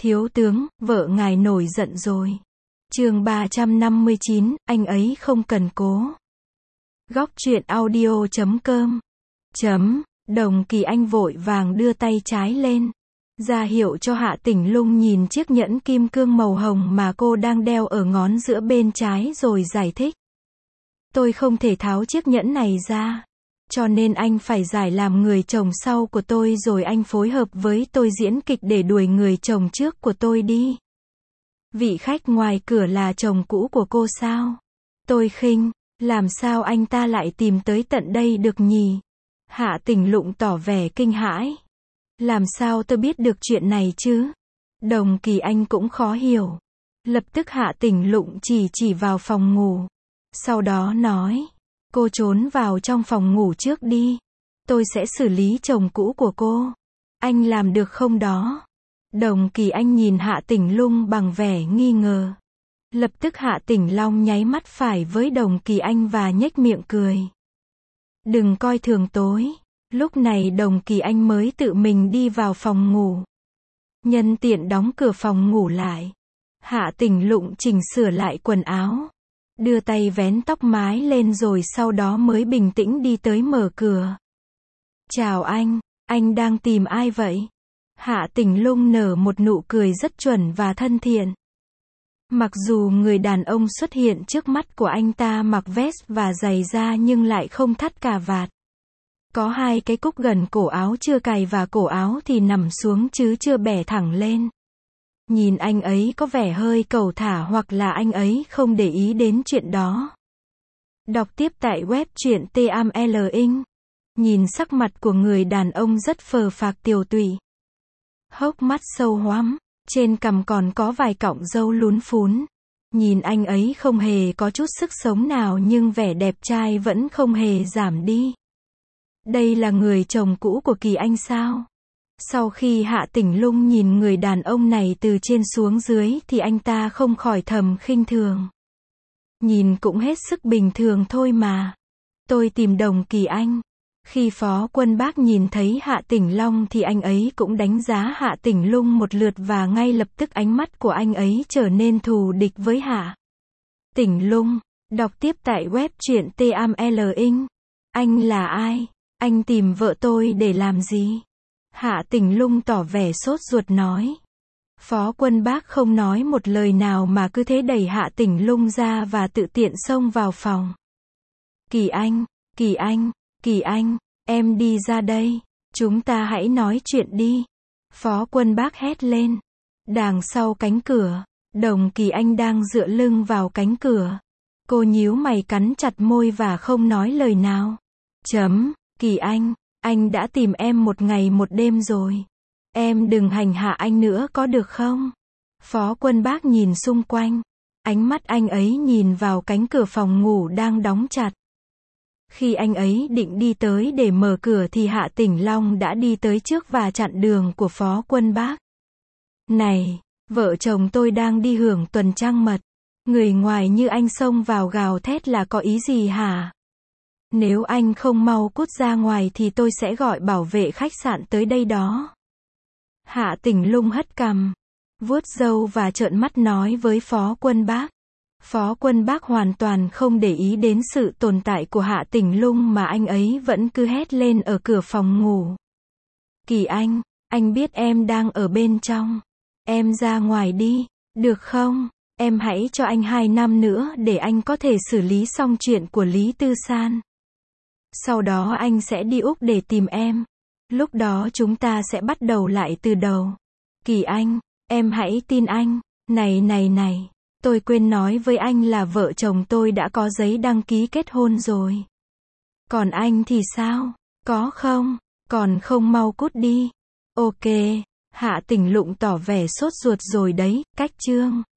Thiếu tướng, vợ ngài nổi giận rồi. Chương 359, anh ấy không cần cố. Góc truyện audio.com. Đồng Kỳ Anh vội vàng đưa tay trái lên, ra hiệu cho Hạ Tỉnh Lung nhìn chiếc nhẫn kim cương màu hồng mà cô đang đeo ở ngón giữa bên trái rồi giải thích. Tôi không thể tháo chiếc nhẫn này ra, cho nên anh phải giải làm người chồng sau của tôi rồi anh phối hợp với tôi diễn kịch để đuổi người chồng trước của tôi đi. Vị khách ngoài cửa là chồng cũ của cô sao? Tôi khinh, làm sao anh ta lại tìm tới tận đây được nhỉ? Hạ Tỉnh Lung tỏ vẻ kinh hãi. Làm sao tôi biết được chuyện này chứ? Đồng Kỳ Anh cũng khó hiểu. Lập tức Hạ Tỉnh Lung chỉ vào phòng ngủ. Sau đó nói, cô trốn vào trong phòng ngủ trước đi. Tôi sẽ xử lý chồng cũ của cô. Anh làm được không đó? Đồng Kỳ Anh nhìn Hạ Tỉnh Lung bằng vẻ nghi ngờ. Lập tức Hạ Tỉnh Long nháy mắt phải với Đồng Kỳ Anh và nhếch miệng cười. Đừng coi thường tôi. Lúc này Đồng Kỳ Anh mới tự mình đi vào phòng ngủ. Nhân tiện đóng cửa phòng ngủ lại. Hạ Tỉnh Lung chỉnh sửa lại quần áo. Đưa tay vén tóc mái lên rồi sau đó mới bình tĩnh đi tới mở cửa. Chào anh đang tìm ai vậy? Hạ Tỉnh Lung nở một nụ cười rất chuẩn và thân thiện. Mặc dù người đàn ông xuất hiện trước mắt của anh ta mặc vest và giày da nhưng lại không thắt cà vạt. Có hai cái cúc gần cổ áo chưa cài và cổ áo thì nằm xuống chứ chưa bẻ thẳng lên. Nhìn anh ấy có vẻ hơi cẩu thả hoặc là anh ấy không để ý đến chuyện đó. Đọc tiếp tại web truyện TMLing. Nhìn sắc mặt của người đàn ông rất phờ phạc tiều tụy. Hốc mắt sâu hoắm, trên cằm còn có vài cọng râu lún phún. Nhìn anh ấy không hề có chút sức sống nào nhưng vẻ đẹp trai vẫn không hề giảm đi. Đây là người chồng cũ của Kỳ Anh sao? Sau khi Hạ Tỉnh Lung nhìn người đàn ông này từ trên xuống dưới thì anh ta không khỏi thầm khinh thường. Nhìn cũng hết sức bình thường thôi mà. Tôi tìm Đồng Kỳ Anh. Khi Phó Quân Bác nhìn thấy Hạ Tỉnh Long thì anh ấy cũng đánh giá Hạ Tỉnh Lung một lượt và ngay lập tức ánh mắt của anh ấy trở nên thù địch với Hạ Tỉnh Lung. Đọc tiếp tại web truyện TMLing. Anh là ai? Anh tìm vợ tôi để làm gì? Hạ Tỉnh Lung tỏ vẻ sốt ruột nói. Phó Quân Bác không nói một lời nào mà cứ thế đẩy Hạ Tỉnh Lung ra và tự tiện xông vào phòng. Kỳ Anh, em đi ra đây. Chúng ta hãy nói chuyện đi. Phó Quân Bác hét lên. Đằng sau cánh cửa, Đồng Kỳ Anh đang dựa lưng vào cánh cửa. Cô nhíu mày cắn chặt môi và không nói lời nào. Kỳ anh đã tìm em một ngày một đêm rồi. Em đừng hành hạ anh nữa có được không? Phó Quân Bác nhìn xung quanh. Ánh mắt anh ấy nhìn vào cánh cửa phòng ngủ đang đóng chặt. Khi anh ấy định đi tới để mở cửa thì Hạ Tỉnh Long đã đi tới trước và chặn đường của Phó Quân Bác. Này, vợ chồng tôi đang đi hưởng tuần trăng mật. Người ngoài như anh xông vào gào thét là có ý gì hả? Nếu anh không mau cút ra ngoài thì tôi sẽ gọi bảo vệ khách sạn tới đây đó. Hạ Tỉnh Lung hất cằm, vuốt râu và trợn mắt nói với Phó Quân Bác. Phó Quân Bác hoàn toàn không để ý đến sự tồn tại của Hạ Tỉnh Lung mà anh ấy vẫn cứ hét lên ở cửa phòng ngủ. Kỳ anh biết em đang ở bên trong. Em ra ngoài đi, được không? Em hãy cho anh 2 năm nữa để anh có thể xử lý xong chuyện của Lý Tư San. Sau đó anh sẽ đi Úc để tìm em. Lúc đó chúng ta sẽ bắt đầu lại từ đầu. Kỳ Anh, em hãy tin anh. Này. Tôi quên nói với anh là vợ chồng tôi đã có giấy đăng ký kết hôn rồi. Còn anh thì sao? Có không? Còn không mau cút đi. Ok. Hạ Tỉnh Lung tỏ vẻ sốt ruột rồi đấy, cách chương.